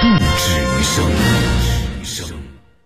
不止于生。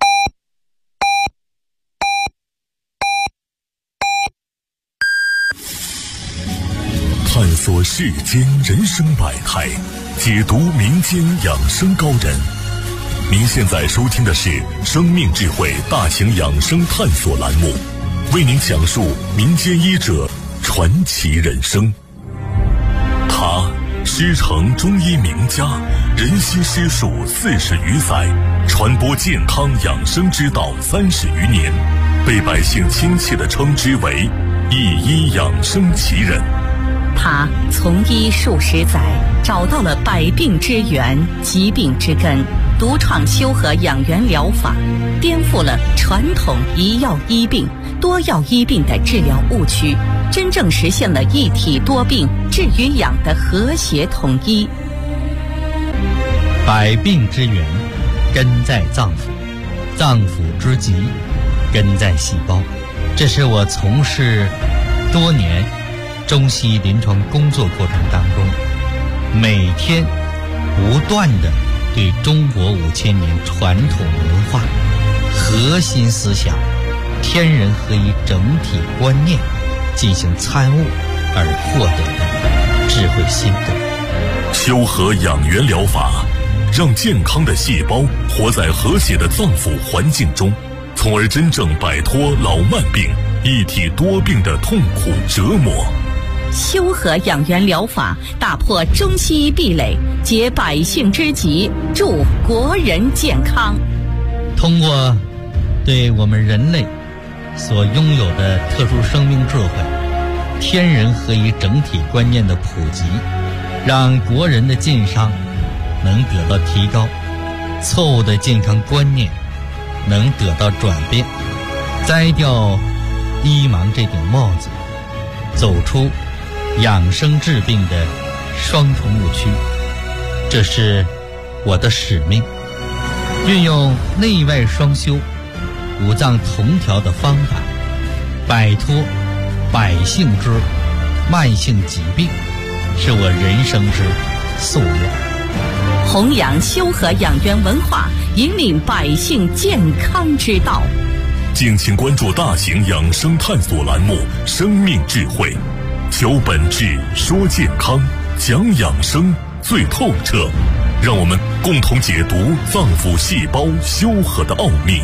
探索世间人生百态，解读民间养生高人。您现在收听的是生命智慧大型养生探索栏目，为您讲述民间医者传奇人生。他师承中医名家，人悉师术40余载，传播健康养生之道30余年，被百姓亲切地称之为一医养生奇人。 他从医数十载，找到了百病之源、疾病之根，独创修和养元疗法，颠覆了传统一药医病、多药医病的治疗误区，真正实现了一体多病治与养的和谐统一。 百病之源根在脏腑，脏腑之疾根在细胞。这是我从事多年中西医临床工作过程当中，每天不断的对中国5000年传统文化核心思想天人合一整体观念进行参悟而获得的智慧心得。 修和养元疗法让健康的细胞活在和谐的脏腑环境中，从而真正摆脱老慢病、一体多病的痛苦折磨。 修和养元疗法打破中西医壁垒，解百姓之急，助国人健康。 通过对我们人类所拥有的特殊生命智慧、天人合一整体观念的普及，让国人的健康能得到提高，错误的健康观念能得到转变，摘掉医盲这顶帽子，走出养生治病的双重误区。这是我的使命，运用内外双修、五脏同调的方法，摆脱百姓之慢性疾病，是我人生之夙愿。 弘扬修和养元文化，引领百姓健康之道。 敬请关注大型养生探索栏目《生命智慧》，求本质，说健康，讲养生最透彻，让我们共同解读脏腑细胞修和的奥秘。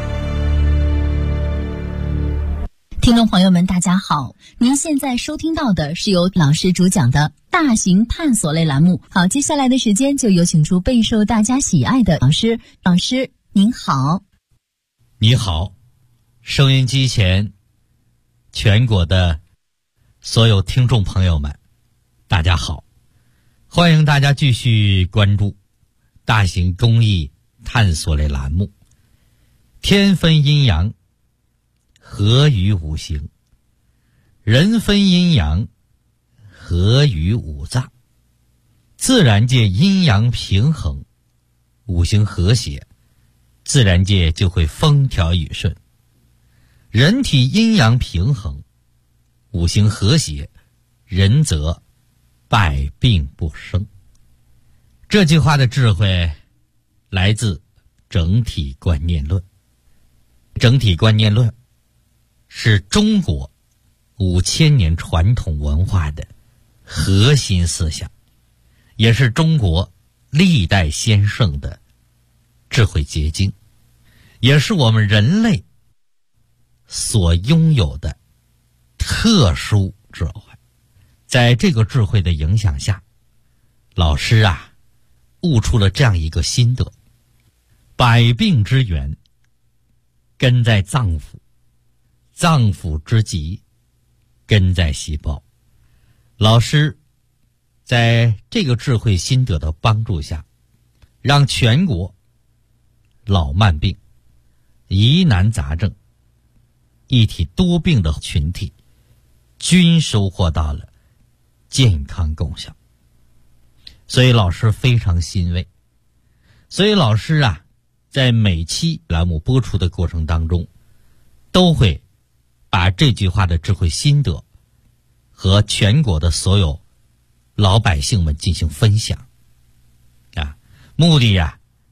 听众朋友们大家好，您现在收听到的是由老师主讲的大型探索类栏目。好，接下来的时间就有请出备受大家喜爱的老师。老师您好。 你好，收音机前全国的所有听众朋友们大家好，欢迎大家继续关注大型公益探索类栏目，天分阴阳，合于五行，人分阴阳，合于五脏。自然界阴阳平衡，五行和谐，自然界就会风调雨顺。人体阴阳平衡，五行和谐，人则百病不生。这句话的智慧来自整体观念论。整体观念论是中国5000年传统文化的核心思想，也是中国历代先圣的智慧结晶，也是我们人类所拥有的特殊智慧。在这个智慧的影响下，老师悟出了这样一个心得：百病之源根在脏腑，脏腑之疾根在细胞。老师在这个智慧心得的帮助下，让全国老慢病、疑难杂症、一体多病的群体均收获到了健康功效。所以老师非常欣慰。所以老师在每期栏目播出的过程当中，都会把这句话的智慧心得和全国的所有老百姓们进行分享目的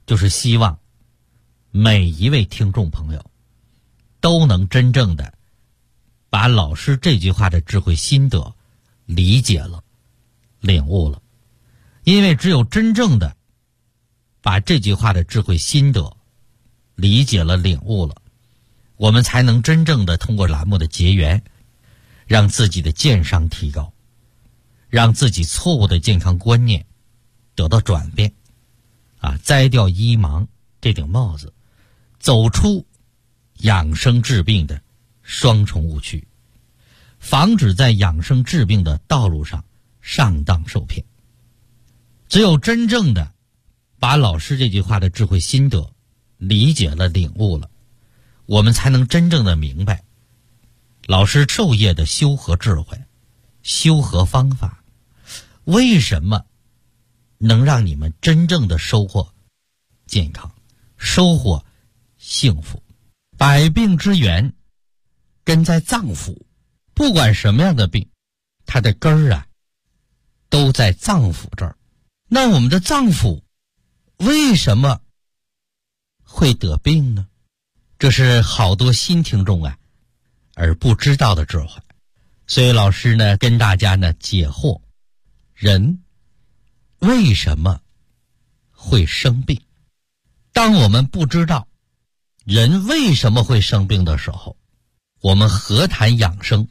就是希望每一位听众朋友都能真正的把老师这句话的智慧心得理解了、领悟了。因为只有真正的把这句话的智慧心得理解了、领悟了，我们才能真正的通过栏目的结缘，让自己的健商提高，让自己错误的健康观念得到转变，摘掉医盲这顶帽子，走出养生治病的双重误区，防止在养生治病的道路上上当受骗。只有真正的把老师这句话的智慧心得理解了、领悟了，我们才能真正的明白老师授业的修和智慧、修和方法，为什么能让你们真正的收获健康、收获幸福。百病之源根在脏腑，不管什么样的病，它的根儿都在脏腑这儿。那我们的脏腑为什么会得病呢？这是好多新听众而不知道的智慧。所以老师呢跟大家呢解惑，人为什么会生病？当我们不知道人为什么会生病的时候，我们何谈养生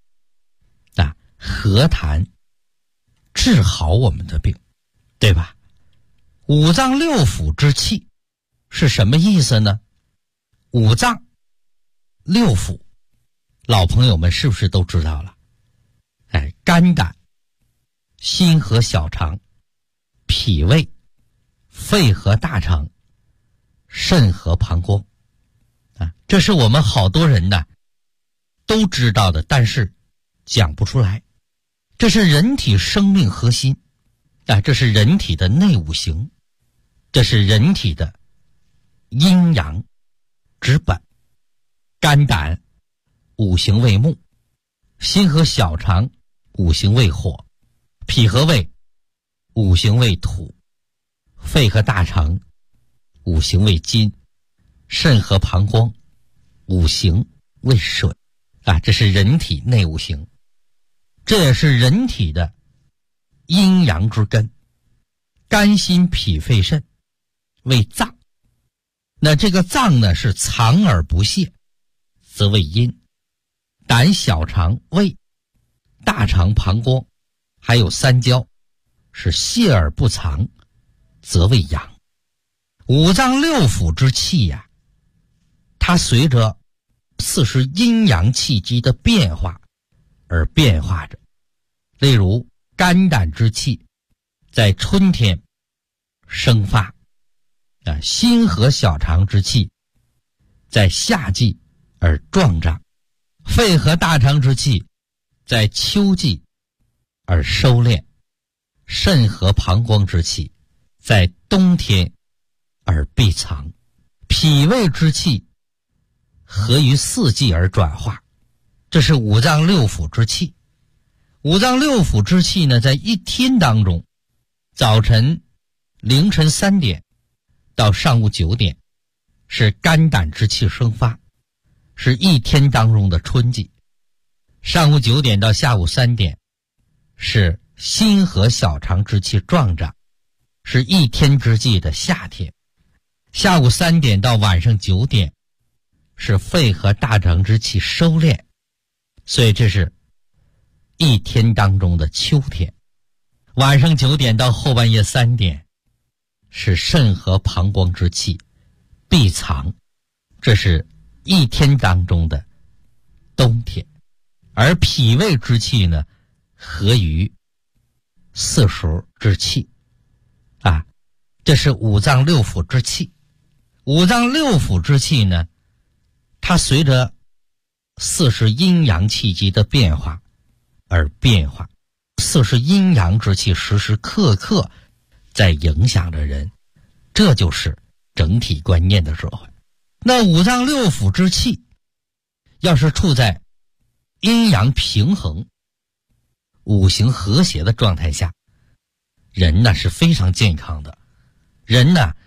何谈治好我们的病，对吧？五脏六腑之气是什么意思呢？五脏六腑老朋友们是不是都知道了？肝胆、心和小肠、脾胃、肺和大肠、肾和膀胱这是我们好多人都知道的，但是讲不出来。这是人体生命核心这是人体的内五行，这是人体的阴阳之本。肝胆五行为木，心和小肠五行为火，脾和胃五行为土，肺和大肠五行为金，肾和膀胱五行为水这是人体内五行，这也是人体的阴阳之根。肝心脾肺肾为脏，那这个脏呢是藏而不泄，则为阴。胆小肠胃大肠膀胱还有三焦是泄而不藏，则为阳。五脏六腑之气它随着40阴阳气机的变化而变化着。例如肝胆之气在春天生发心和小肠之气在夏季而壮长，肺和大肠之气在秋季而收敛，肾和膀胱之气在冬天而闭藏，脾胃之气合于四季而转化。这是五脏六腑之气。五脏六腑之气呢，在一天当中，早晨凌晨3点到上午9点是肝胆之气生发，是一天当中的春季；上午9点到下午3点是心和小肠之气壮长，是一天之计的夏天；下午3点到晚上9点是肺和大肠之气收敛，所以这是一天当中的秋天；晚上9点到后半夜3点是肾和膀胱之气闭藏，这是一天当中的冬天；而脾胃之气呢，合于四时之气这是五脏六腑之气。五脏六腑之气呢，它随着40阴阳气机的变化而变化，40阴阳之气时时刻刻在影响着人，这就是整体观念的智慧。那五脏六腑之气要是处在阴阳平衡、五行和谐的状态下，人呢是非常健康的，人呢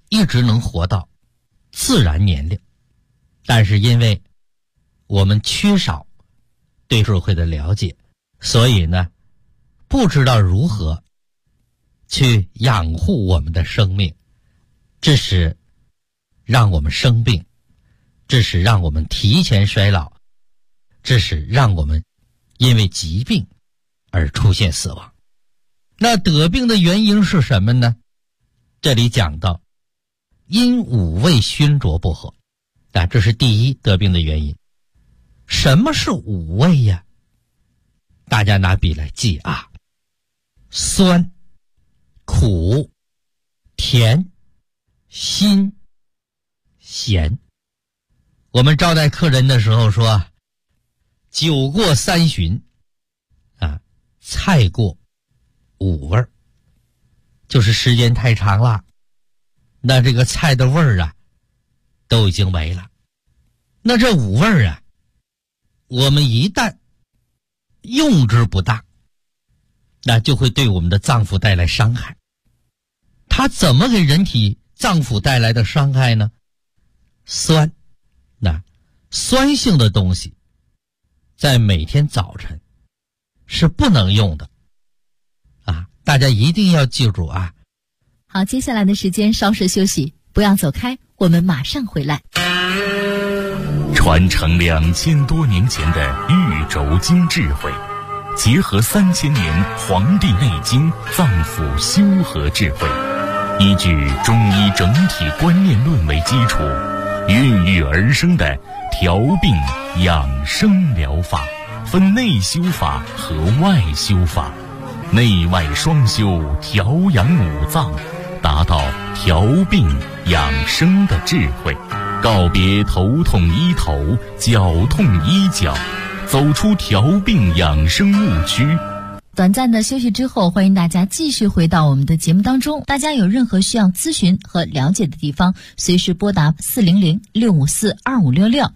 一直能活到自然年龄，但是因为我们缺少对社会的了解，所以呢，不知道如何去养护我们的生命，致使让我们生病，致使让我们提前衰老，致使让我们因为疾病而出现死亡。那得病的原因是什么呢？这里讲到因五味熏灼不和，这是第一得病的原因。什么是五味呀？大家拿笔来记啊：酸、苦、甜、辛、咸。我们招待客人的时候说，酒过三巡菜过五味，就是时间太长了，那这个菜的味儿都已经没了。那这五味儿我们一旦用之不当，那就会对我们的脏腑带来伤害。它怎么给人体脏腑带来的伤害呢？酸，酸性的东西在每天早晨是不能用的大家一定要记住啊。 好，接下来的时间稍事休息，不要走开，我们马上回来。 传承2000多年前的玉轴经智慧，结合3000年《黄帝内经》脏腑修和智慧，依据中医整体观念论为基础，孕育而生的调病养生疗法，分内修法和外修法，内外双修，调养五脏，达到调病养生的智慧，告别头痛医头，脚痛医脚，走出调病养生误区。 短暂的休息之后，欢迎大家继续回到我们的节目当中。大家有任何需要咨询和了解的地方，随时拨打400-654-2566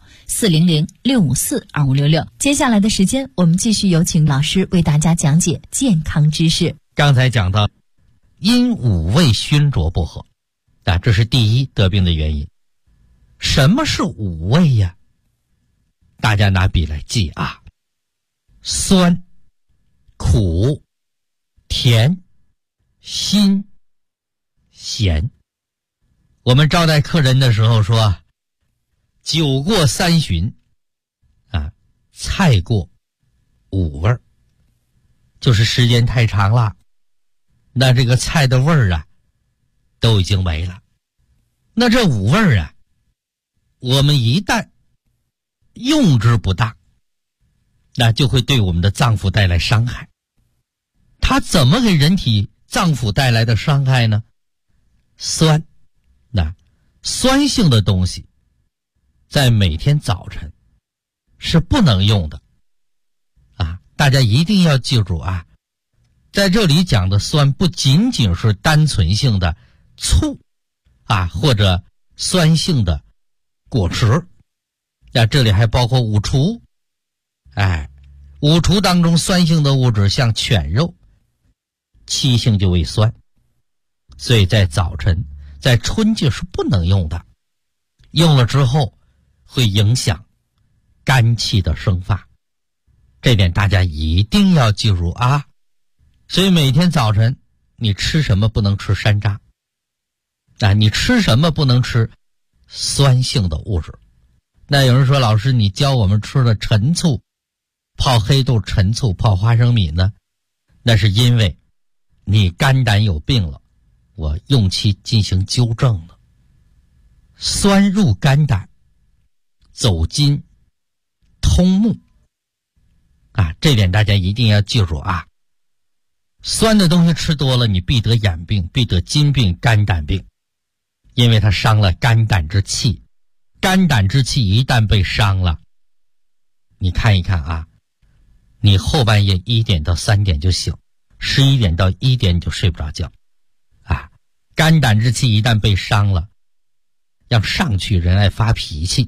400-654-2566。接下来的时间，我们继续有请老师为大家讲解健康知识。 刚才讲到因五味熏灼不和这是第一得病的原因。什么是五味呀？大家拿笔来记啊：酸、苦、甜、辛、咸。我们招待客人的时候说，酒过三巡菜过五味，就是时间太长了，那这个菜的味儿都已经没了。那这五味儿我们一旦用之不当，那就会对我们的脏腑带来伤害。它怎么给人体脏腑带来的伤害呢？酸，酸性的东西在每天早晨是不能用的大家一定要记住啊。在这里讲的酸不仅仅是单纯性的醋或者酸性的果汁，这里还包括五厨。五厨当中酸性的物质像犬肉，气性就为酸，所以在早晨在春季是不能用的，用了之后会影响肝气的生发，这点大家一定要记住啊。所以每天早晨你吃什么不能吃山楂你吃什么不能吃酸性的物质。那有人说，老师你教我们吃了陈醋，泡黑豆陈醋，泡花生米呢？那是因为你肝胆有病了，我用其进行纠正了。酸入肝胆，走筋通目这点大家一定要记住啊。酸的东西吃多了，你必得眼病，必得筋病、肝胆病，因为它伤了肝胆之气。肝胆之气一旦被伤了，你看一看你后半夜1点到3点就醒，11点到1点你就睡不着觉肝胆之气一旦被伤了，要上去人爱发脾气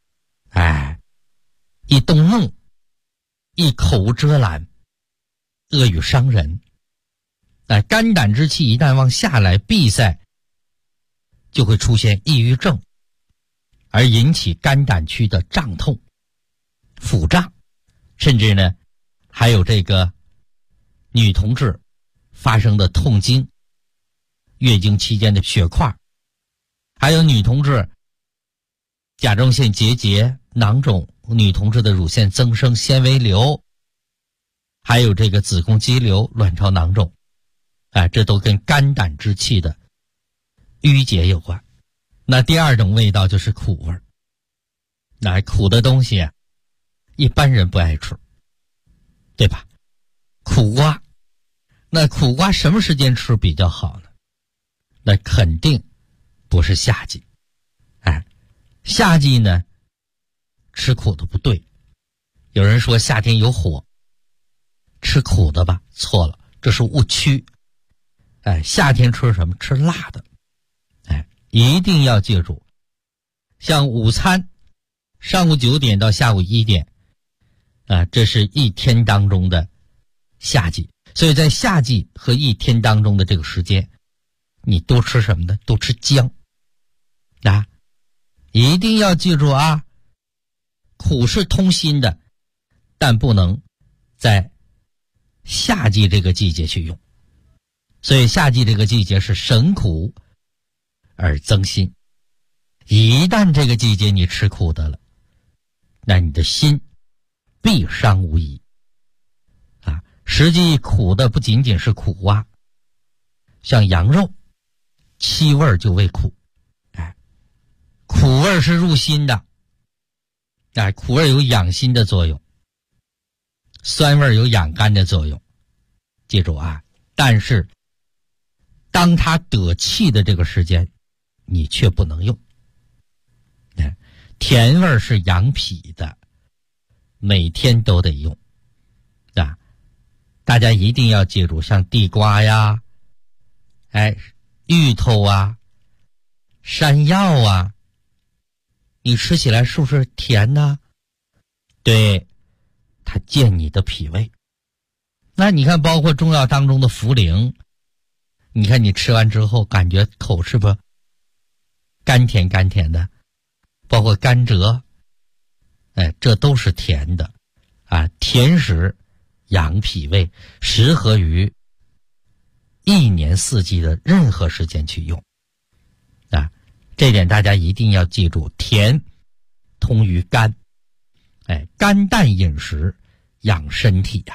一动怒，一口无遮拦，恶语伤人。肝胆之气一旦往下来，闭塞就会出现抑郁症，而引起肝胆区的胀痛、腹胀，甚至呢还有这个女同志发生的痛经、月经期间的血块，还有女同志甲状腺结节、囊肿，女同志的乳腺增生、纤维瘤，还有这个子宫肌瘤、卵巢囊肿，这都跟肝胆之气的淤结有关。那第二种味道就是苦味儿。那苦的东西一般人不爱吃，对吧？苦瓜，那苦瓜什么时间吃比较好呢？那肯定不是夏季。夏季呢吃苦的不对。有人说夏天有火，吃苦的吧，错了，这是误区。夏天吃什么？吃辣的。一定要记住，像午餐上午9点到下午1点这是一天当中的夏季。所以在夏季和一天当中的这个时间，你多吃什么呢？多吃姜一定要记住苦是通心的，但不能在夏季这个季节去用。所以夏季这个季节是省苦而增心。一旦这个季节你吃苦的了，那你的心必伤无疑实际苦的不仅仅是苦瓜，像羊肉七味就为苦。苦味是入心的，苦味有养心的作用，酸味有养肝的作用。记住但是当它得气的这个时间你却不能用。甜味是养脾的，每天都得用大家一定要记住，像地瓜呀芋头山药你吃起来是不是甜呢？对，它健你的脾胃。那你看包括中药当中的茯苓，你看你吃完之后感觉口是不甘甜甘甜的，包括甘蔗这都是甜的甜食养脾胃，适合于一年四季的任何时间去用这点大家一定要记住，甜通于肝肝淡饮食养身体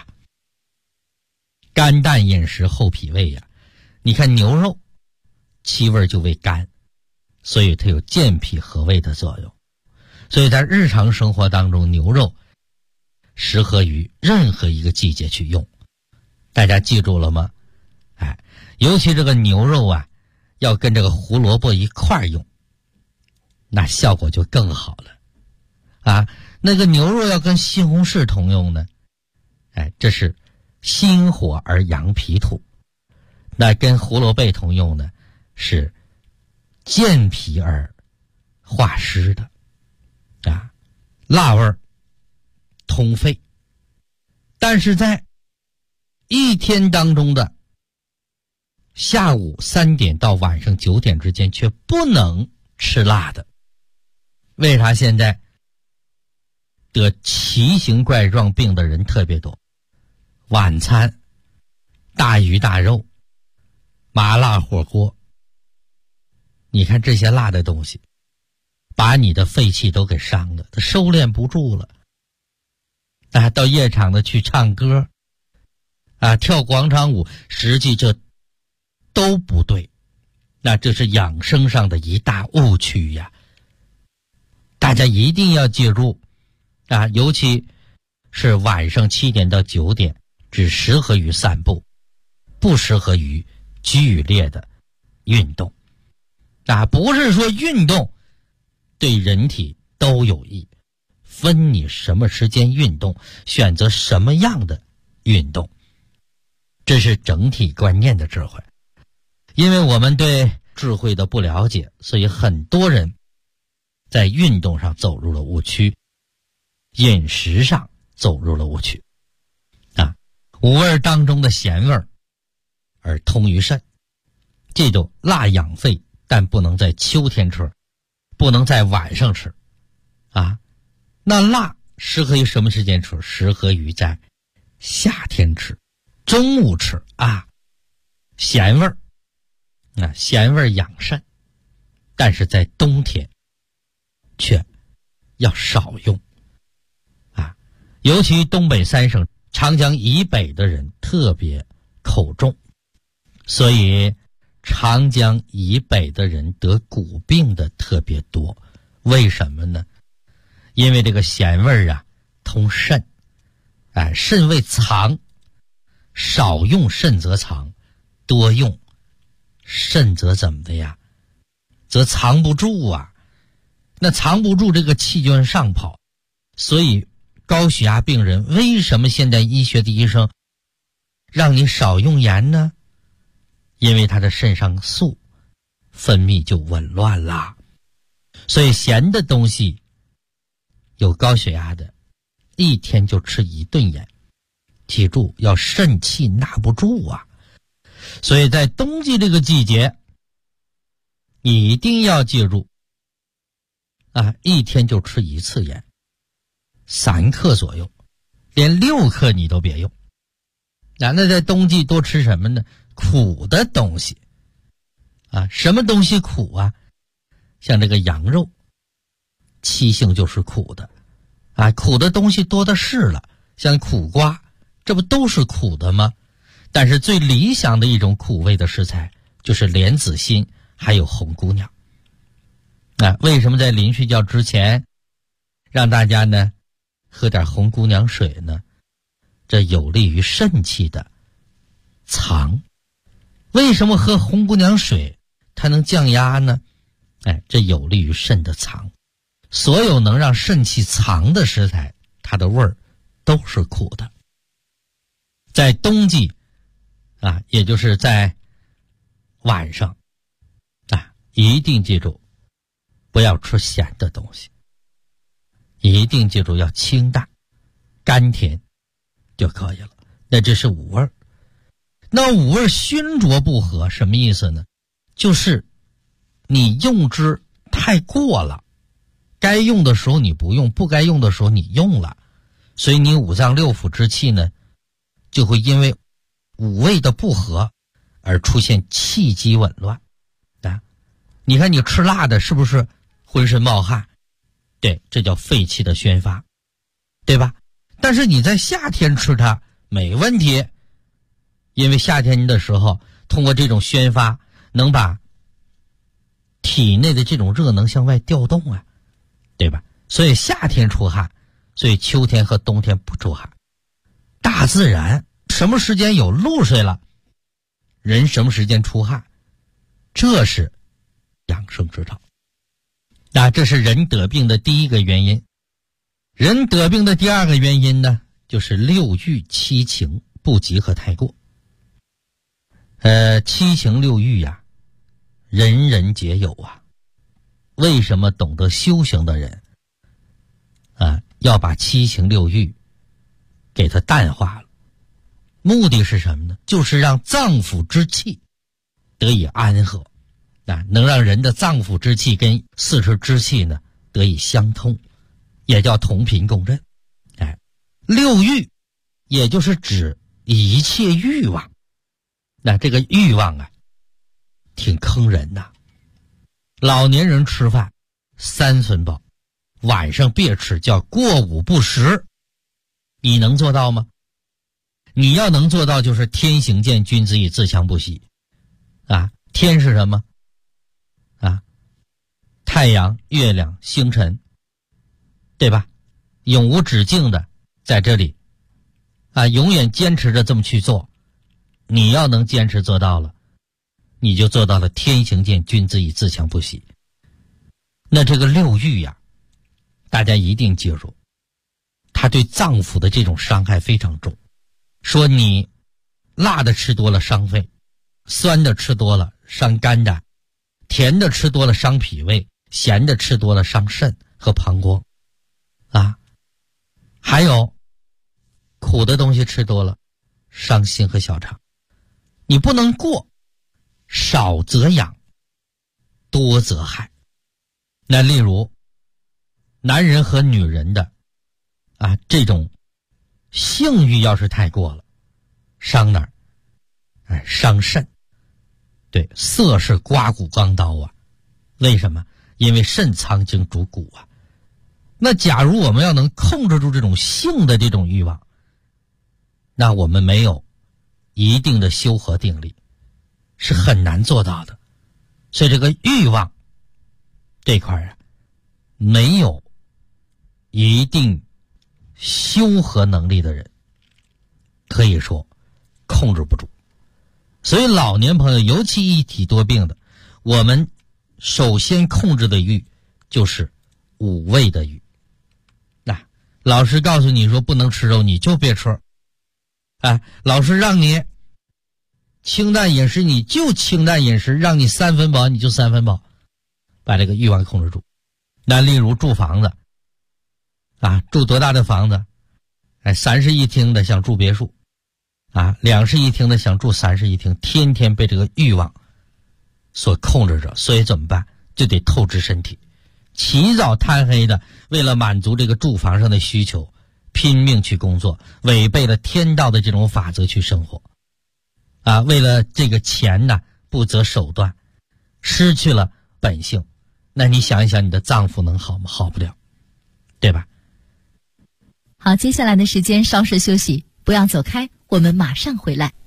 肝淡饮食厚脾胃你看牛肉七味就为肝，所以它有健脾和胃的作用。所以在日常生活当中，牛肉适合于任何一个季节去用。大家记住了吗？尤其这个牛肉要跟这个胡萝卜一块用，那效果就更好了那个牛肉要跟西红柿同用呢这是心火而养脾土。那跟胡萝卜同用呢是健脾而化湿的辣味通肺。但是在一天当中的下午3点到晚上9点之间却不能吃辣的。为啥现在得奇形怪状病的人特别多？晚餐大鱼大肉、麻辣火锅，你看这些辣的东西把你的肺气都给伤了，它收敛不住了到夜场的去唱歌跳广场舞，实际这都不对。那这是养生上的一大误区大家一定要记住尤其是晚上7点到9点只适合于散步，不适合于剧烈的运动不是说运动对人体都有益，分你什么时间运动，选择什么样的运动，这是整体观念的智慧。因为我们对智慧的不了解，所以很多人在运动上走入了误区，饮食上走入了误区五味当中的咸味而通于肾。记住，辣养肺， 但不能在秋天吃，不能在晚上吃啊。那辣适合于什么时间吃？适合于在夏天吃，中午吃啊，咸味儿，咸味儿养肾。但是在冬天却要少用啊，尤其东北三省长江以北的人特别口重，所以长江以北的人得骨病的特别多。为什么呢？因为这个咸味儿啊通肾，肾为藏，少用肾则藏，多用肾则怎么的呀？则藏不住啊。那藏不住，这个气就往上跑。所以高血压病人为什么现代医学的医生让你少用盐呢？因为他的肾上素分泌就紊乱啦。所以咸的东西，有高血压的一天就吃1顿盐，记住要肾气纳不住啊。所以在冬季这个季节，你一定要记住啊，一天就吃1次盐，3克左右，连6克你都别用。那在冬季多吃什么呢？苦的东西啊。什么东西苦啊？像这个羊肉，七性就是苦的啊，苦的东西多的是了。像苦瓜，这不都是苦的吗？但是最理想的一种苦味的食材就是莲子心还有红姑娘。为什么在临睡觉之前让大家呢喝点红姑娘水呢？这有利于肾气的藏。为什么喝红姑娘水它能降压呢？这有利于肾的藏。所有能让肾气藏的食材，它的味儿都是苦的。在冬季啊，也就是在晚上啊，一定记住不要吃咸的东西，一定记住要清淡甘甜就可以了。那这是五味。那五味熏灼不和什么意思呢？就是你用之太过了，该用的时候你不用，不该用的时候你用了，所以你五脏六腑之气呢就会因为五味的不和而出现气机紊乱啊。你看你吃辣的是不是浑身冒汗？对，这叫肺气的宣发，对吧？但是你在夏天吃它没问题，因为夏天的时候通过这种宣发能把体内的这种热能向外调动啊，对吧？所以夏天出汗，所以秋天和冬天不出汗。大自然什么时间有露水了，人什么时间出汗，这是养生之道。这是人得病的第一个原因。人得病的第二个原因呢，就是六欲七情不及和太过。七情六欲呀，人人皆有啊。为什么懂得修行的人要把七情六欲给它淡化了？目的是什么呢？就是让脏腑之气得以安和，能让人的脏腑之气跟四肢之气呢得以相通，也叫同频共振。六欲也就是指一切欲望。那这个欲望啊挺坑人呐。老年人吃饭3寸饱，晚上别吃，叫过午不食。你能做到吗？你要能做到，就是天行健，君子以自强不息天是什么太阳、月亮、星辰，对吧？永无止境的在这里永远坚持着这么去做。你要能坚持做到了，你就做到了天行健，君子以自强不息。那这个六欲呀，大家一定记住，它对脏腑的这种伤害非常重。说你辣的吃多了伤肺，酸的吃多了伤肝胆，甜的吃多了伤脾胃，咸的吃多了伤肾和膀胱还有苦的东西吃多了伤心和小肠。你不能过，少则养多则害。那例如男人和女人的这种性欲要是太过了，伤哪儿？伤肾。对，色是刮骨钢刀啊。为什么？因为肾藏精主骨啊。那假如我们要能控制住这种性的这种欲望，那我们没有一定的修和定力是很难做到的。所以这个欲望这块没有一定修和能力的人，可以说控制不住。所以老年朋友，尤其一体多病的，我们首先控制的欲就是五味的欲。老师告诉你说不能吃肉，你就别吃。老师让你清淡饮食，你就清淡饮食，让你3分饱你就3分饱，把这个欲望控制住。那例如住房子住多大的房子？3室1厅的想住别墅，2室1厅的想住3室1厅，天天被这个欲望所控制着。所以怎么办？就得透支身体，起早贪黑的，为了满足这个住房上的需求，拼命去工作，违背了天道的这种法则去生活为了这个钱呢，不择手段，失去了本性。那你想一想，你的脏腑能好吗？好不了，对吧？ 好，接下来的时间稍事休息，不要走开，我们马上回来。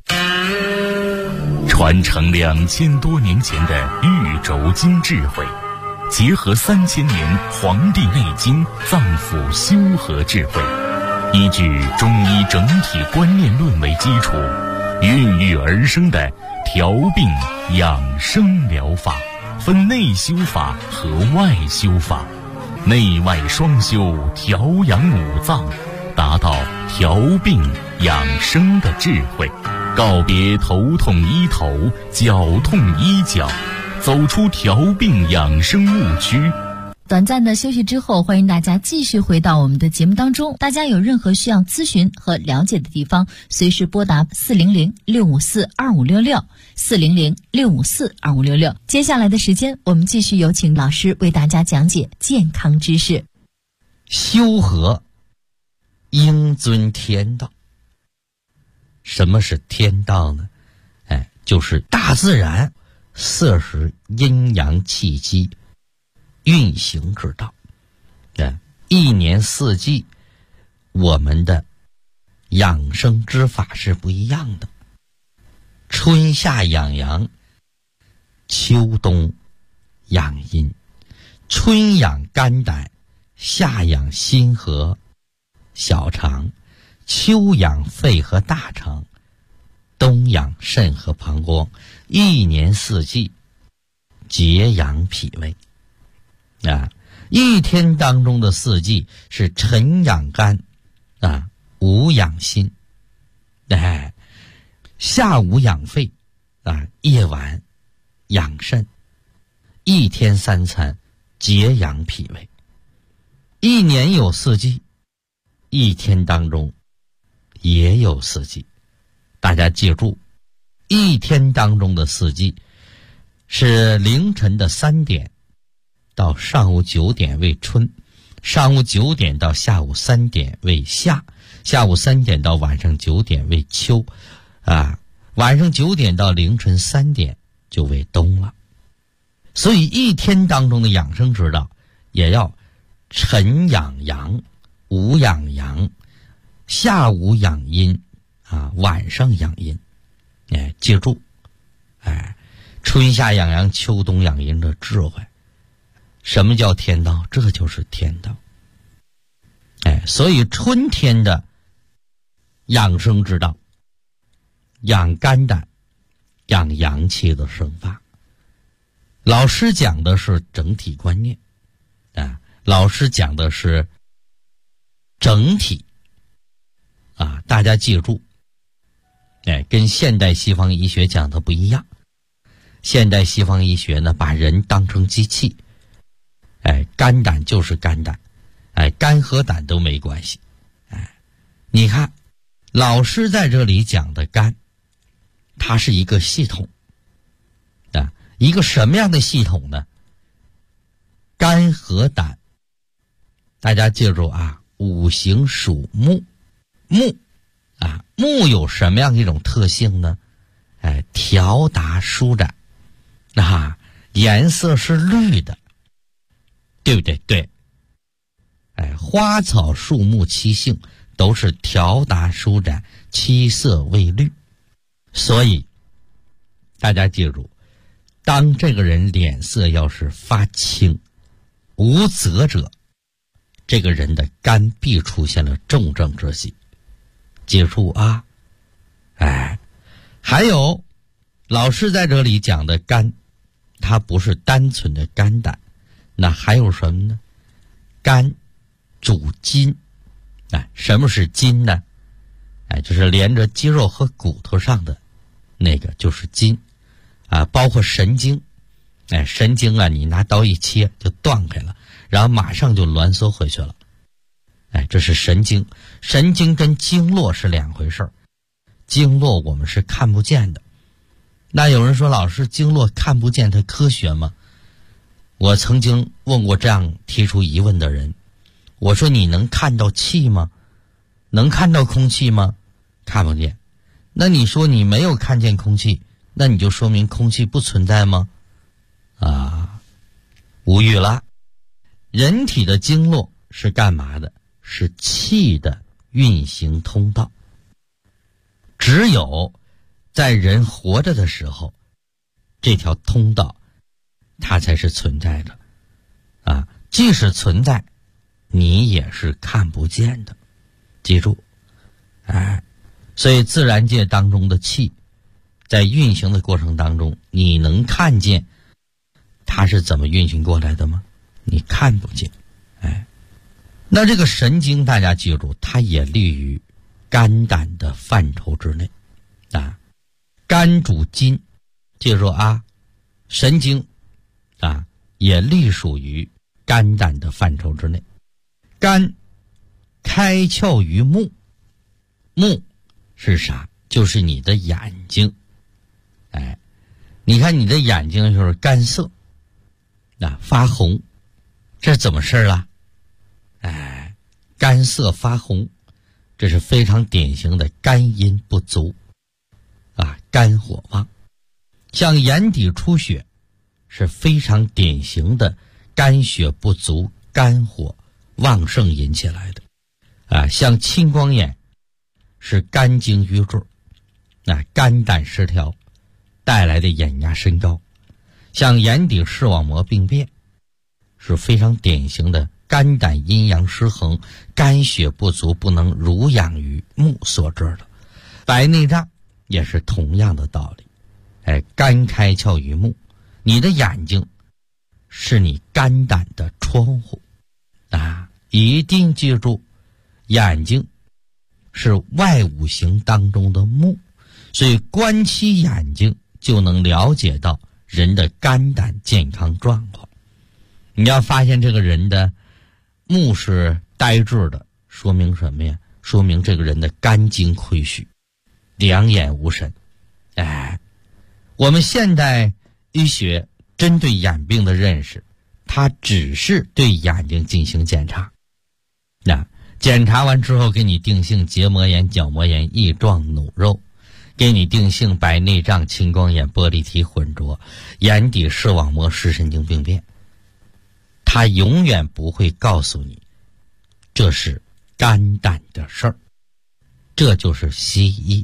传承2000多年前的玉轴经智慧，结合3000年《黄帝内经》脏腑修和智慧，依据中医整体观念论为基础，孕育而生的调病养生疗法，分内修法和外修法，内外双修，调养五脏，达到调病养生的智慧，告别头痛医头，脚痛医脚，走出调病养生误区。 短暂的休息之后，欢迎大家继续回到我们的节目当中。大家有任何需要咨询和了解的地方，随时拨打400-654-2566 400-654-2566。接下来的时间，我们继续有请老师为大家讲解健康知识。 修和应遵天道。什么是天道呢？就是大自然摄食阴阳气机运行之道。一年四季我们的养生之法是不一样的。春夏养阳，秋冬养阴。春养肝胆，夏养心和小肠，秋养肺和大肠，冬养肾和膀胱。一年四季节养脾胃。一天当中的四季是晨养肝午养心，下午养肺夜晚养肾。一天3餐节养脾胃。一年有四季，一天当中也有四季。大家记住，一天当中的四季是凌晨的3点到上午9点为春，上午9点到下午3点为夏，下午3点到晚上9点为秋，晚上9点到凌晨3点就为冬了。所以一天当中的养生之道也要晨养阳，午养阳，下午养阴晚上养阴。记住春夏养阳，秋冬养阴的智慧。什么叫天道？这就是天道。所以春天的养生之道，养肝胆，养阳气的生发。老师讲的是整体观念老师讲的是整体大家记住跟现代西方医学讲的不一样。现代西方医学呢，把人当成机器，肝胆就是肝胆，肝和胆都没关系。你看老师在这里讲的肝，它是一个系统一个什么样的系统呢？ 肝和胆。大家记住啊，五行属木，木有什么样一种特性呢？条达舒展，颜色是绿的，对不对？对。花草树木其性都是条达舒展，七色为绿。所以大家记住，当这个人脸色要是发青无泽者，这个人的肝必出现了重症之喜。记住啊。还有老师在这里讲的肝，它不是单纯的肝胆，那还有什么呢？肝主筋。什么是筋呢？就是连着肌肉和骨头上的那个就是筋包括神经。神经你拿刀一切就断开了，然后马上就挛缩回去了。这是神经。神经跟经络是两回事儿，经络我们是看不见的。那有人说，老师，经络看不见它科学吗？我曾经问过这样提出疑问的人，我说你能看到气吗？能看到空气吗？看不见。那你说你没有看见空气，那你就说明空气不存在吗？无语了。人体的经络是干嘛的？是气的运行通道。只有在人活着的时候，这条通道它才是存在的即使存在，你也是看不见的。记住所以自然界当中的气在运行的过程当中，你能看见它是怎么运行过来的吗？你看不见。那这个神经大家记住，它也立于肝胆的范畴之内肝主筋，记住神经也隶属于肝胆的范畴之内。肝开窍于目，目是啥？就是你的眼睛。你看你的眼睛就是干涩发红，这怎么事了？干涩发红，这是非常典型的肝阴不足肝火旺。像眼底出血是非常典型的肝血不足，肝火旺盛引起来的像青光眼是肝经瘀滞肝胆失调带来的眼压升高。像眼底视网膜病变是非常典型的肝胆阴阳失衡，肝血不足，不能濡养于目所致的。白内障也是同样的道理。肝开窍于目，你的眼睛是你肝胆的窗户一定记住，眼睛是外五行当中的目，所以观其眼睛就能了解到人的肝胆健康状况。你要发现这个人的目是呆滞的，说明什么呀？说明这个人的肝经亏虚，两眼无神。我们现代医学针对眼病的认识，它只是对眼睛进行检查。检查完之后给你定性结膜炎、角膜炎、翼状弩肉，给你定性白内障、青光眼、玻璃体混浊、眼底视网膜视神经病变。他永远不会告诉你这是肝胆的事儿，这就是西医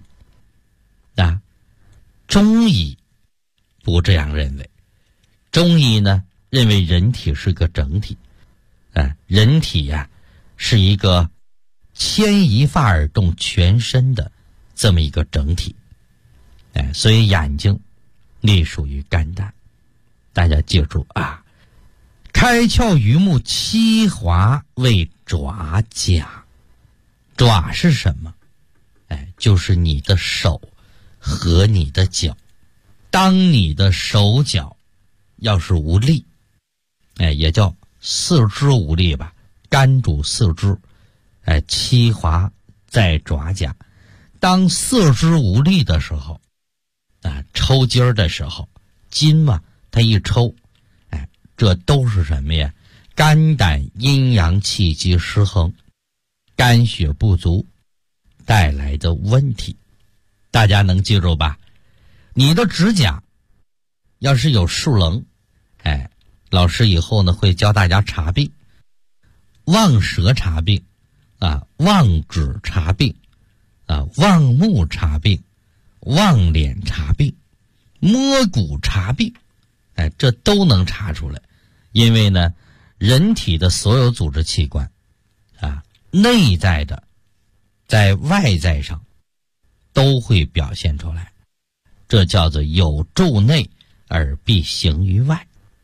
中医不这样认为。中医呢认为人体是个整体人体是一个牵一发而动全身的这么一个整体所以眼睛隶属于肝胆。大家记住开窍于目，七华为爪甲。爪是什么？就是你的手和你的脚。当你的手脚要是无力也叫四肢无力吧，肝主四肢七华在爪甲。当四肢无力的时候抽筋儿的时候，筋嘛它一抽这都是什么呀？ 肝胆阴阳气机失衡，肝血不足带来的问题。大家能记住吧？你的指甲要是有竖棱，老师以后呢会教大家查病，望舌查病望指查病望目查病，望脸查病，摸骨查病，这都能查出来。因为呢，人体的所有组织器官内在的在外在上都会表现出来，这叫做有诸内而必行于外。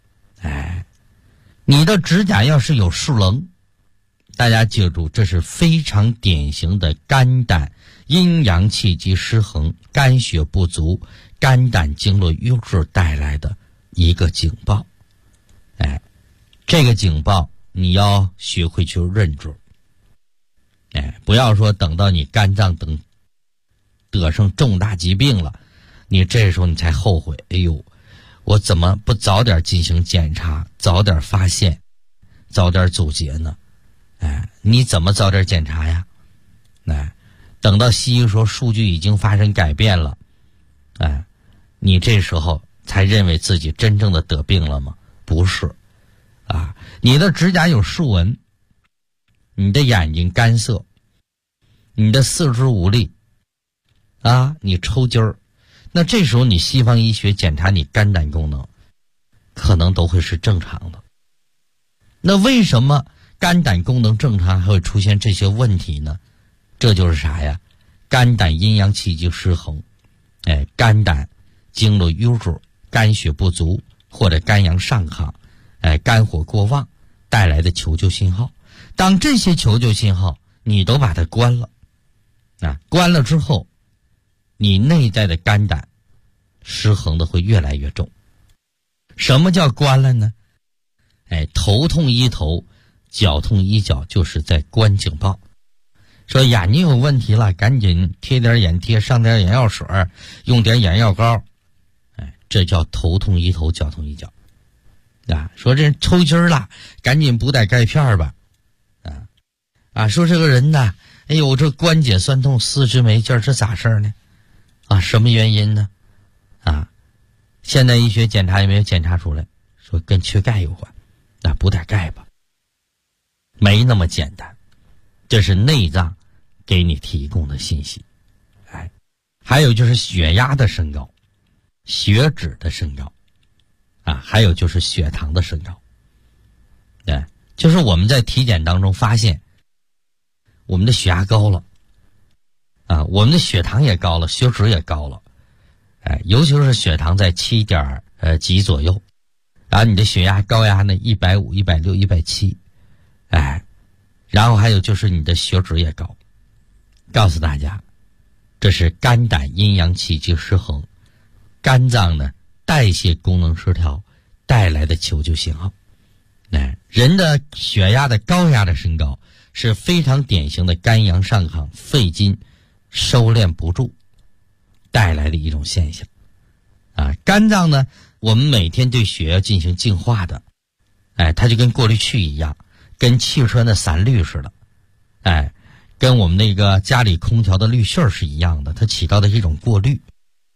你的指甲要是有竖棱，大家记住，这是非常典型的肝胆阴阳气机失衡，肝血不足，肝胆经络瘀滞带来的一个警报。这个警报你要学会去认知。不要说等到你肝脏等得上重大疾病了，你这时候你才后悔，哎呦，我怎么不早点进行检查，早点发现，早点阻截呢？你怎么早点检查呀？等到西医说数据已经发生改变了，你这时候才认为自己真正的得病了吗？不是你的指甲有竖纹，你的眼睛干涩，你的四肢无力你抽筋儿，那这时候你西方医学检查你肝胆功能可能都会是正常的。那为什么肝胆功能正常还会出现这些问题呢？这就是啥呀？肝胆阴阳气机失衡，肝胆经络瘀滞，肝血不足，或者肝阳上亢，肝火过旺带来的求救信号。当这些求救信号你都把它关了，关了之后，你内在的肝胆失衡的会越来越重。什么叫关了呢？头痛医头，脚痛医脚，就是在关警报。说眼睛有问题了，赶紧贴点眼贴，上点眼药水，用点眼药膏，这叫头痛医头，脚痛医脚。说这抽筋了，赶紧补点钙片吧。说这个人呢，哎呦，这关节酸痛，四肢没劲儿，这咋事呢？什么原因呢？现代医学检查也没有检查出来，说跟缺钙有关，补点钙吧。没那么简单，这是内脏给你提供的信息。还有就是血压的升高，血脂的升高，还有就是血糖的升高。就是我们在体检当中发现，我们的血压高了，我们的血糖也高了，血脂也高了，尤其是血糖在7点几左右，然后你的血压高压呢150、160、170，然后还有就是你的血脂也高。告诉大家，这是肝胆阴阳气机失衡，肝脏呢代谢功能失调带来的求救信号。人的血压的高压的升高是非常典型的肝阳上亢，肺经收敛不住带来的一种现象。肝脏呢，我们每天对血要进行净化的，它就跟过滤器一样，跟汽车的散滤似的，跟我们那个家里空调的滤芯是一样的，它起到的是一种过滤。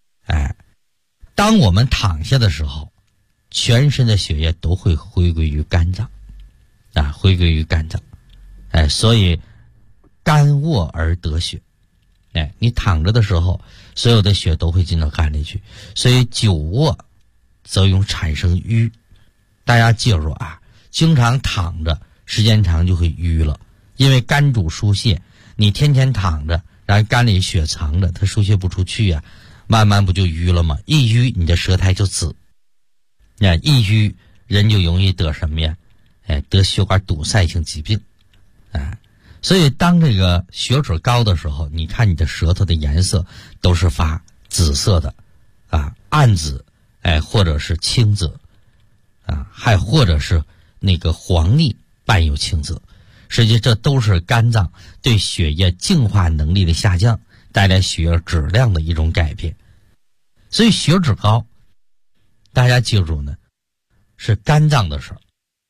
当我们躺下的时候，全身的血液都会回归于肝脏，回归于肝脏。所以肝卧而得血。你躺着的时候，所有的血都会进到肝里去，所以久卧则容产生瘀。大家记住经常躺着时间长就会瘀了，因为肝主疏泄，你天天躺着，然后肝里血藏着，它疏泄不出去慢慢不就瘀了吗？一瘀你的舌苔就紫，一瘀人就容易得什么呀？得血管堵塞性疾病。所以当这个血脂高的时候，你看你的舌头的颜色都是发紫色的，暗紫，或者是青紫，还或者是那个黄腻伴有青紫。实际这都是肝脏对血液净化能力的下降带来血液质量的一种改变。所以血脂高，大家记住呢，是肝脏的事儿。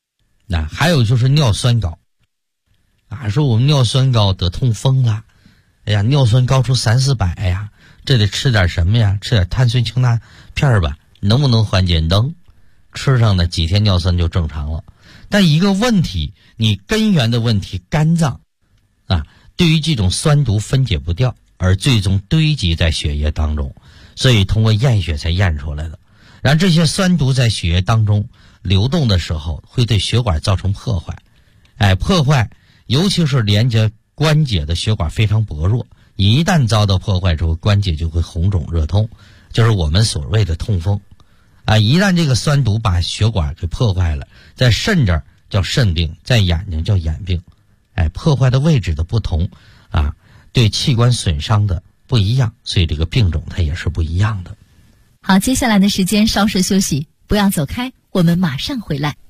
那还有就是尿酸高啊，说我们尿酸高得痛风了，哎呀，尿酸高出300-400呀，这得吃点什么呀？吃点碳酸氢钠片吧，能不能缓解？能，吃上呢几天尿酸就正常了。但一个问题，你根源的问题，肝脏啊，对于这种酸毒分解不掉，而最终堆积在血液当中，所以通过验血才验出来的。然后这些酸毒在血液当中流动的时候，会对血管造成破坏，破坏，尤其是连接关节的血管非常薄弱，一旦遭到破坏之后，关节就会红肿热痛，就是我们所谓的痛风啊。一旦这个酸毒把血管给破坏了，在肾这儿叫肾病，在眼睛叫眼病，破坏的位置的不同啊，对器官损伤的不一样，所以这个病种它也是不一样的。 好，接下来的时间稍事休息，不要走开，我们马上回来。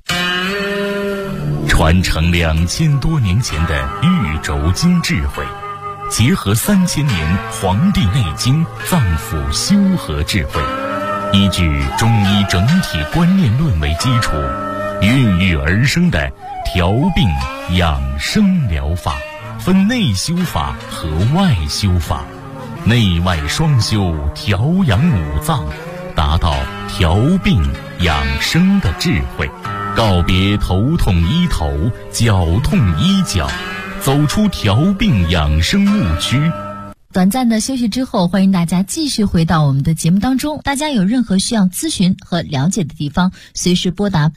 传承2000多年前的玉轴经智慧，结合3000年《黄帝内经》脏腑修和智慧，依据中医整体观念论为基础，孕育而生的调病养生疗法，分内修法和外修法，内外双修，调养五脏，达到调病养生的智慧，告别头痛医头，脚痛医脚，走出调病养生误区。 短暂的休息之后，欢迎大家继续回到我们的节目当中。大家有任何需要咨询和了解的地方，随时拨打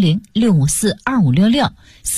400-654-2566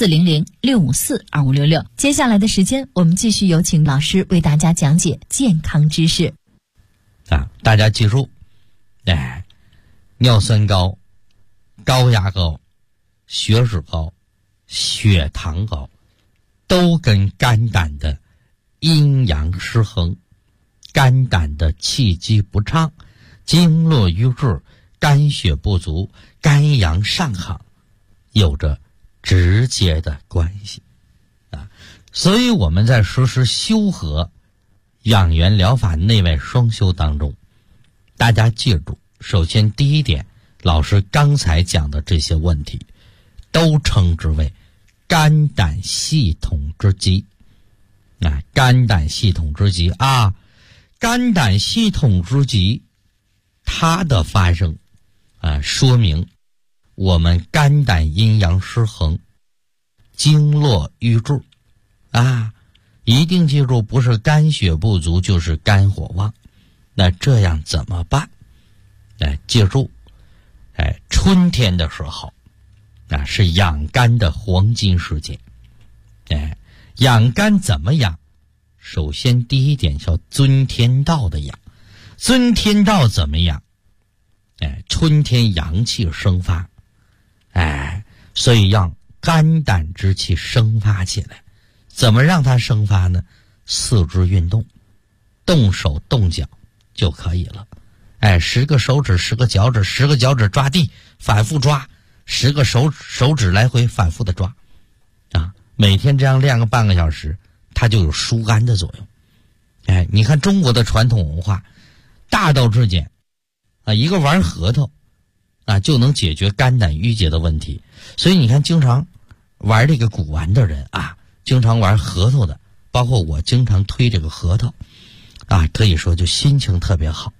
400-654-2566。接下来的时间，我们继续有请老师为大家讲解健康知识。 大家记住，尿酸高、高压高、血脂高、血糖高，都跟肝胆的阴阳失衡、肝胆的气机不畅、经络瘀滞、肝血不足、肝阳上亢有着直接的关系啊。所以我们在实施修和养元疗法内外双修当中，大家记住，首先第一点，老师刚才讲的这些问题都称之为肝胆系统之疾。肝胆系统之疾啊，肝胆系统之疾，它的发生说明我们肝胆阴阳失衡，经络瘀滞啊，一定记住，不是肝血不足就是肝火旺。那这样怎么办？记住，春天的时候是养肝的黄金时节。养肝怎么养？首先第一点叫遵天道的养。遵天道怎么养？春天阳气生发，所以让肝胆之气生发起来。怎么让它生发呢？四肢运动，动手动脚就可以了。10个手指10个脚趾，10个脚趾抓地反复抓，10个手指来回反复的抓啊，每天这样练个半个小时，它就有疏肝的作用。你看中国的传统文化大道至简一个玩核桃就能解决肝胆郁结的问题。所以你看经常玩这个古玩的人经常玩核桃的，包括我经常推这个核桃可以说就心情特别好。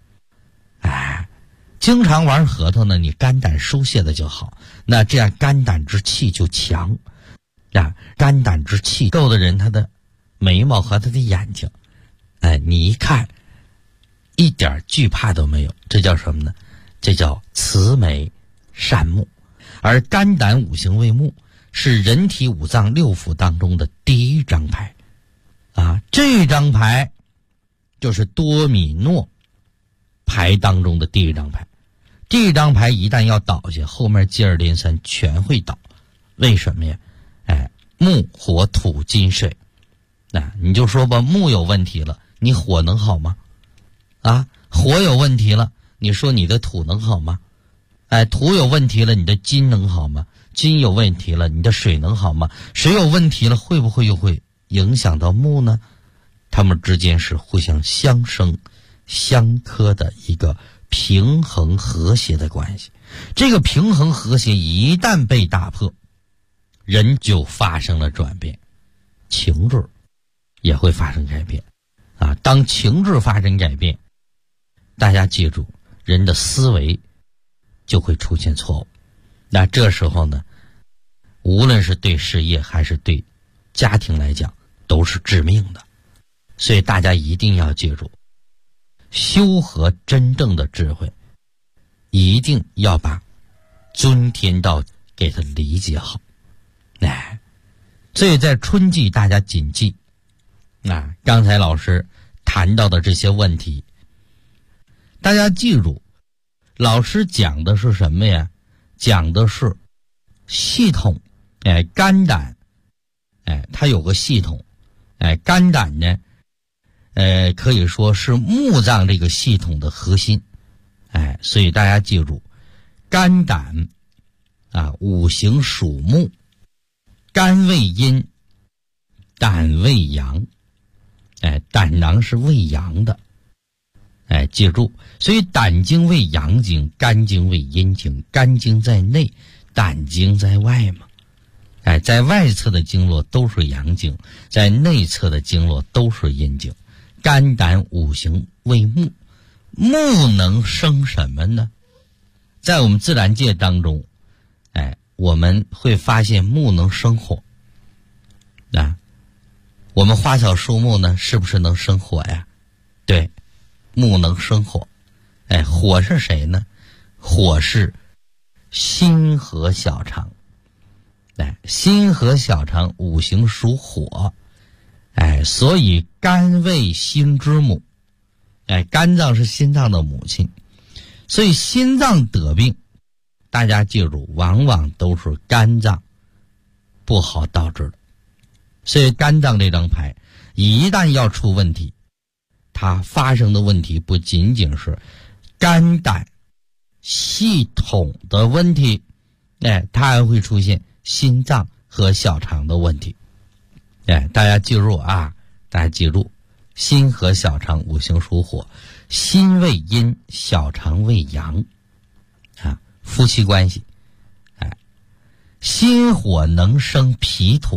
经常玩核桃呢，你肝胆疏泄的就好，那这样肝胆之气就强肝胆之气够的人，他的眉毛和他的眼睛你一看一点惧怕都没有，这叫什么呢？这叫慈眉善目。而肝胆五行为目，是人体五脏六腑当中的第一张牌这张牌就是多米诺牌当中的第一张牌。这张牌一旦要倒下，后面接二连三全会倒。为什么呀？木火土金水你就说吧，木有问题了，你火能好吗？火有问题了，你说你的土能好吗？土有问题了，你的金能好吗？金有问题了，你的水能好吗？水有问题了，会不会又会影响到木呢？它们之间是互相相生相克的一个平衡和谐的关系。这个平衡和谐一旦被打破， 人就发生了转变，情志也会发生改变啊。当情志发生改变，大家记住，人的思维就会出现错误。那这时候呢，无论是对事业还是对家庭来讲，都是致命的。所以大家一定要记住，修和真正的智慧，一定要把尊天道给它理解好。所以在春季大家谨记刚才老师谈到的这些问题，大家记住，老师讲的是什么呀？讲的是系统。肝胆它有个系统。肝胆呢可以说是木脏这个系统的核心。所以大家记住，肝胆五行属木，肝为阴，胆为阳。胆囊是为阳的。记住，所以胆经为阳经，肝经为阴经，肝经在内，胆经在外嘛。在外侧的经络都是阳经，在内侧的经络都是阴经。肝胆五行为木，木能生什么呢？在我们自然界当中，我们会发现木能生火。我们花草树木呢，是不是能生火呀？对，木能生火。火是谁呢？火是心和小肠。心和小肠五行属火。所以肝为心之母。肝脏是心脏的母亲。所以心脏得病，大家记住，往往都是肝脏不好导致的。所以肝脏这张牌一旦要出问题，它发生的问题不仅仅是肝胆系统的问题，它还会出现心脏和小肠的问题。大家记住大家记住，心和小肠五行属火，心为阴，小肠为阳。夫妻关系，心火能生脾土。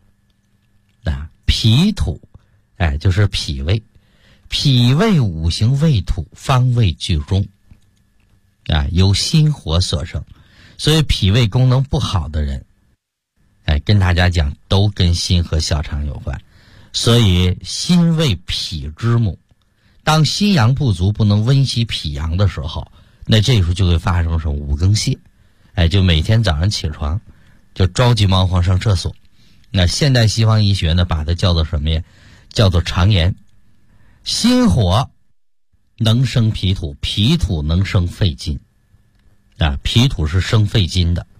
脾土就是脾胃，脾胃五行为土，方位居中。由心火所生。所以脾胃功能不好的人，跟大家讲，都跟心和小肠有关。所以心为脾之母，当心阳不足，不能温习脾阳的时候，那这时候就会发生什么五更泻。就每天早上起床就着急忙慌上厕所。那现代西方医学呢，把它叫做什么呀？叫做肠炎。心火能生脾土，脾土能生肺金。脾土是生肺金的。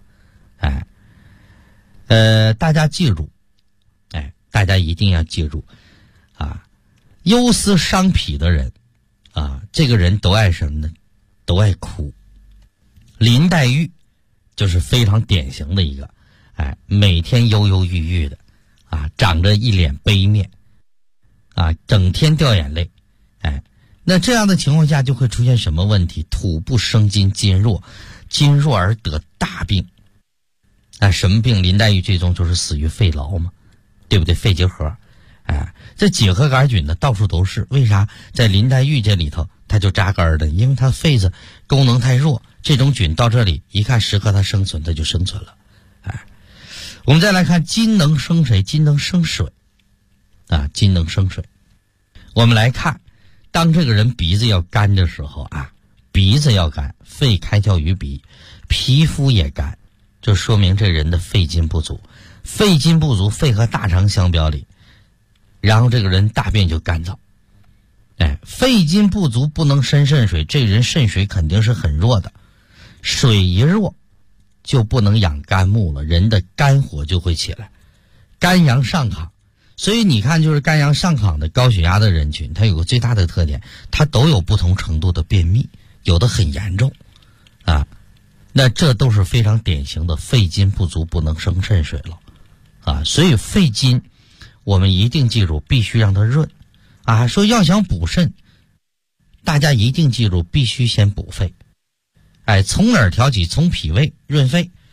大家记住，大家一定要记住忧思伤脾的人这个人都爱什么呢？都爱哭。林黛玉就是非常典型的一个，每天忧忧郁郁的长着一脸悲面整天掉眼泪。那这样的情况下就会出现什么问题？土不生金，金弱，金弱而得大病。什么病？林黛玉最终就是死于肺痨嘛，对不对？肺结核。这结核杆菌呢到处都是，为啥在林黛玉这里头它就扎根的？因为它肺子功能太弱，这种菌到这里一看适合它生存，它就生存了。我们再来看金能生谁？金能生水。金能生水。我们来看，当这个人鼻子要干的时候鼻子要干，肺开窍于鼻，皮肤也干，就说明这人的肺金不足。肺金不足，肺和大肠相表里，然后这个人大便就干燥。肺金不足不能生肾水，这人肾水肯定是很弱的。水一弱就不能养肝木了，人的肝火就会起来，肝阳上亢。所以你看，就是肝阳上亢的高血压的人群，它有个最大的特点，它都有不同程度的便秘，有的很严重那这都是非常典型的肺金不足，不能生肾水了所以肺金我们一定记住，必须让它润说要想补肾，大家一定记住，必须先补肺。从哪儿调起？从脾胃润肺，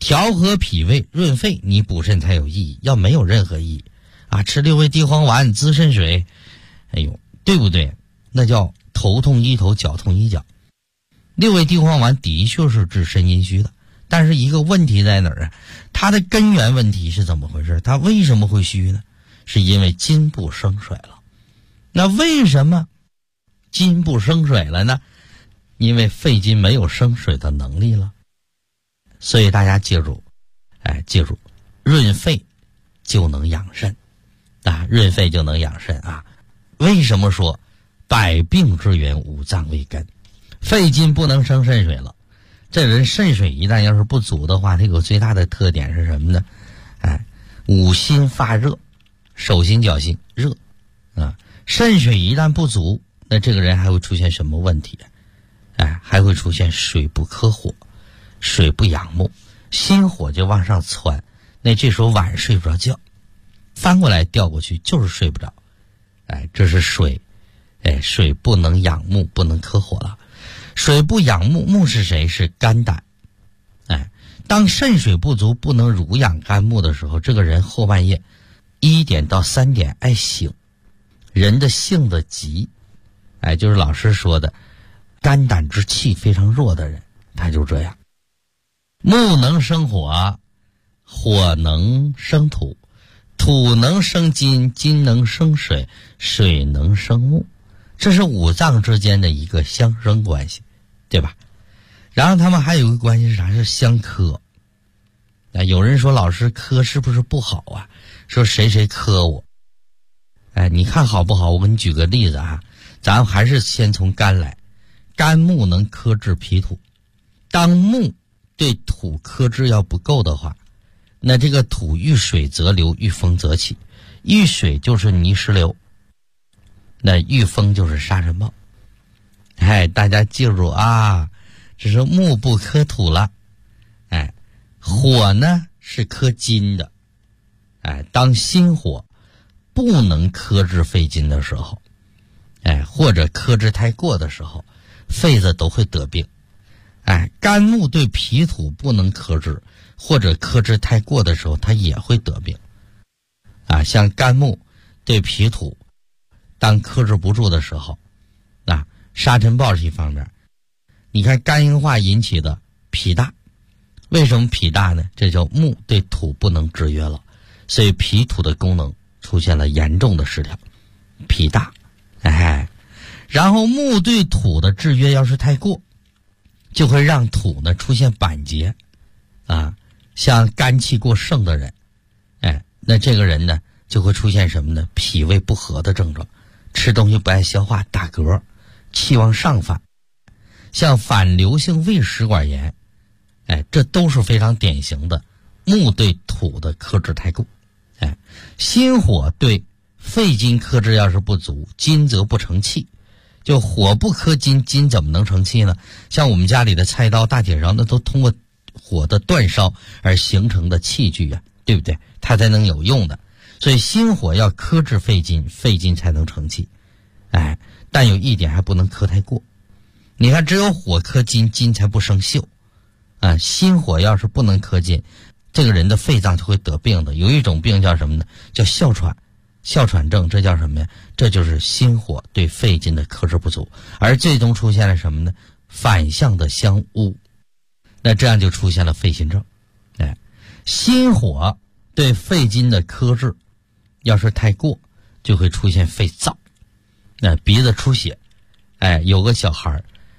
调和脾胃润肺，你补肾才有意义，要没有任何意义啊！吃6味地黄丸滋肾水，哎呦，对不对？那叫头痛医头，脚痛医脚。6味地黄丸的确是治肾阴虚的，但是一个问题在哪儿啊？它的根源问题是怎么回事？它为什么会虚呢？是因为筋不生水了。那为什么筋不生水了呢？因为肺筋没有生水的能力了。所以大家记住，记住，润肺就能养肾啊，润肺就能养肾啊。为什么说百病之源五脏为根？肺筋不能生肾水了，这人肾水一旦要是不足的话，它有最大的特点是什么呢？五心发热，手心脚心热啊。肾水一旦不足，那这个人还会出现什么问题？还会出现水不克火，水不养目，心火就往上窜，那这时候晚上睡不着觉，翻过来调过去就是睡不着。这是水，水不能养目，不能克火了。水不养目，目是谁？是肝胆。当肾水不足，不能濡养肝木的时候，这个人后半夜1点到3点爱醒，人的性子急，就是老师说的肝胆之气非常弱的人，他就这样。木能生火，火能生土，土能生金，金能生水，水能生木，这是五脏之间的一个相生关系，对吧？然后他们还有一个关系是啥？是相克。有人说老师克是不是不好啊？说谁谁克我。你看好不好？我给你举个例子啊，咱还是先从肝来。肝木能克制脾土，当木对土克制要不够的话，那这个土遇水则流，遇风则起。遇水就是泥石流，那遇风就是沙尘暴。大家记住啊，这是木不克土了。火呢是克金的。当心火不能克制肺筋的时候，或者克制太过的时候，肺子都会得病。肝木对脾土不能克制，或者克制太过的时候，它也会得病。像肝木对脾土当克制不住的时候，沙尘暴是一方面。你看肝硬化引起的脾大，为什么脾大呢？这叫木对土不能制约了，所以脾土的功能出现了严重的失调，脾大。然后木对土的制约要是太过，就会让土呢出现板结像肝气过盛的人，那这个人呢就会出现什么呢？脾胃不和的症状，吃东西不爱消化，打嗝，气往上反，像反流性胃食管炎，这都是非常典型的木对土的克制太过。心火对肺筋克制要是不足，金则不成气。就火不克金，金怎么能成气呢？像我们家里的菜刀、大铁勺，那都通过火的煅烧而形成的器具啊，对不对？它才能有用的。所以心火要克制肺筋，肺筋才能成气。但有一点还不能克太过。你看，只有火克金，金才不生锈。心火要是不能克金，这个人的肺脏就会得病的。有一种病叫什么呢？叫哮喘。哮喘症，这叫什么呀？这就是心火对肺筋的克制不足，而最终出现了什么呢？反向的相误，那这样就出现了肺心症。心火对肺筋的克制要是太过，就会出现肺燥，鼻子出血。有个小孩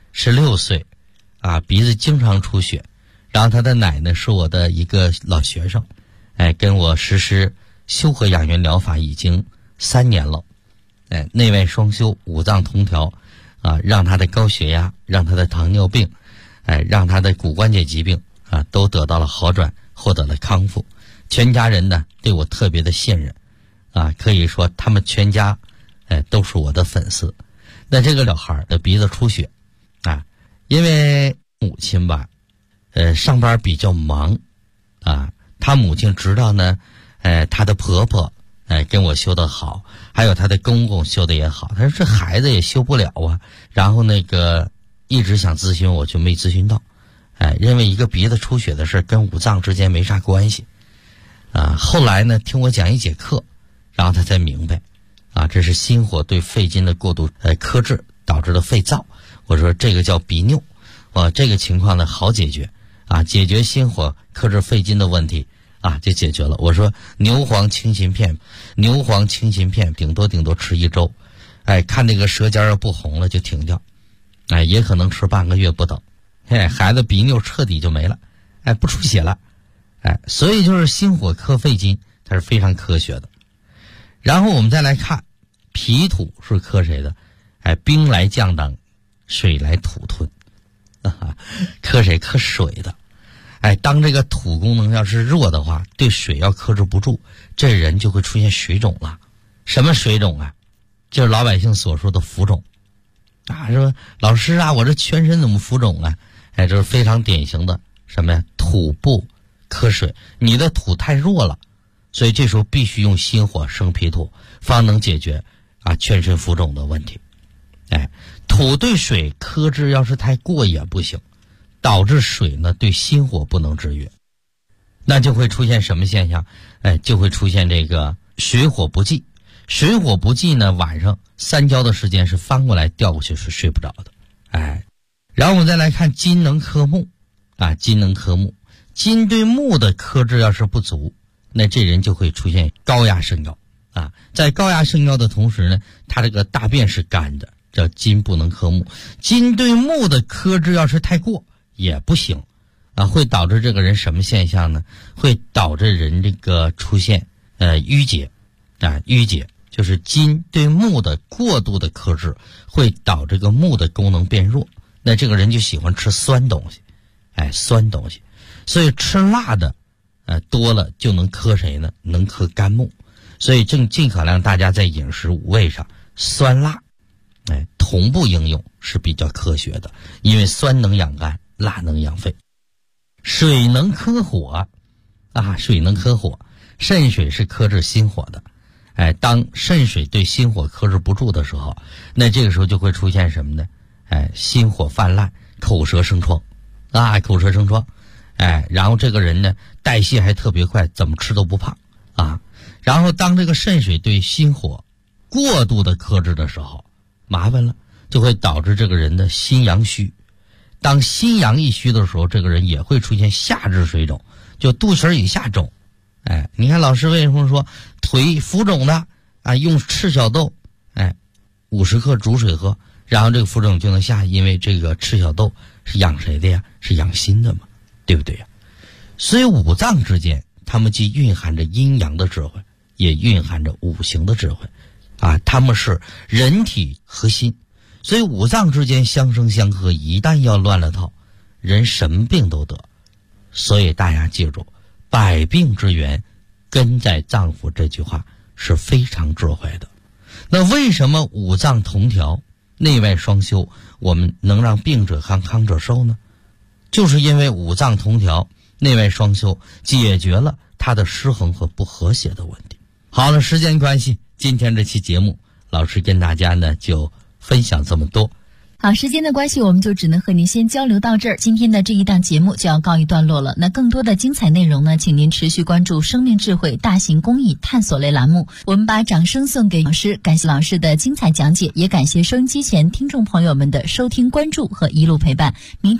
16岁鼻子经常出血，然后他的奶奶是我的一个老学生，跟我实施修和养元疗法已经3年了，内外双修，五脏同调，让他的高血压，让他的糖尿病，让他的骨关节疾病都得到了好转，获得了康复。全家人呢对我特别的信任，可以说他们全家都是我的粉丝。那这个小孩的鼻子出血因为母亲吧上班比较忙他母亲知道呢她的婆婆跟我修得好，还有她的公公修得也好，她说这孩子也修不了啊，然后一直想咨询我就没咨询到， 认为一个鼻子出血的事跟五脏之间没啥关系后来呢听我讲一节课，然后他才明白这是心火对肺经的过度克制导致的肺燥。我说这个叫鼻衄这个情况呢好解决解决心火克制肺经的问题就解决了。我说牛黄清心片顶多吃1周，看那个舌尖要不红了就停掉，也可能吃半个月不等，孩子鼻衄彻底就没了，不出血了，所以就是心火克肺经它是非常科学的。然后我们再来看脾土是克谁的？兵来将挡，水来土吞克谁？克水的。当这个土功能要是弱的话，对水要克制不住，这人就会出现水肿了。什么水肿就是老百姓所说的浮肿说老师我这全身怎么浮肿这是非常典型的什么呀？土不克水，你的土太弱了，所以这时候必须用心火生脾土，方能解决全身浮肿的问题。土对水克制要是太过也不行，导致水呢对心火不能制约，那就会出现什么现象？就会出现这个水火不济。水火不济呢，晚上3觉的时间是翻过来调过去是睡不着的。然后我们再来看金能克木金能克木，金对木的克制要是不足，那这人就会出现高压肾高在高压肾高的同时呢，他这个大便是干的，叫金不能克木。金对木的克制要是太过也不行会导致这个人什么现象呢？会导致人这个出现淤结淤结就是金对木的过度的克制会导致这个木的功能变弱，那这个人就喜欢吃酸东西酸东西，所以吃辣的多了就能克谁呢？能克肝木。所以尽可量大家在饮食五味上酸辣同步应用是比较科学的，因为酸能养肝，辣能养肺。水能克火水能克火，肾水是克制心火的。当肾水对心火克制不住的时候，那这个时候就会出现什么呢？心火泛滥，口舌生疮口舌生疮然后这个人呢代谢还特别快，怎么吃都不胖然后当这个肾水对心火过度的克制的时候，麻烦了，就会导致这个人的心阳虚。当心阳一虚的时候，这个人也会出现下肢水肿，就肚脐以下肿。你看老师为什么说腿浮肿的用赤小豆50克煮水喝，然后这个浮肿就能下，因为这个赤小豆是养谁的呀？是养心的嘛，对不对呀？所以五脏之间它们既蕴含着阴阳的智慧，也蕴含着五行的智慧它们是人体核心，所以五脏之间相生相克，一旦要乱了套，人什么病都得。所以大家记住，百病之源根在脏腑，这句话是非常智慧的。那为什么五脏同调，内外双修，我们能让病者康，康者寿呢？就是因为五脏同调，内外双修，解决了它的失衡和不和谐的问题。好了，时间关系，今天这期节目老师跟大家呢就分享这么多。 好，时间的关系，我们就只能和您先交流到这儿。今天的这一档节目就要告一段落了。那更多的精彩内容呢，请您持续关注生命智慧大型公益探索类栏目。我们把掌声送给老师，感谢老师的精彩讲解，也感谢收音机前听众朋友们的收听关注和一路陪伴。明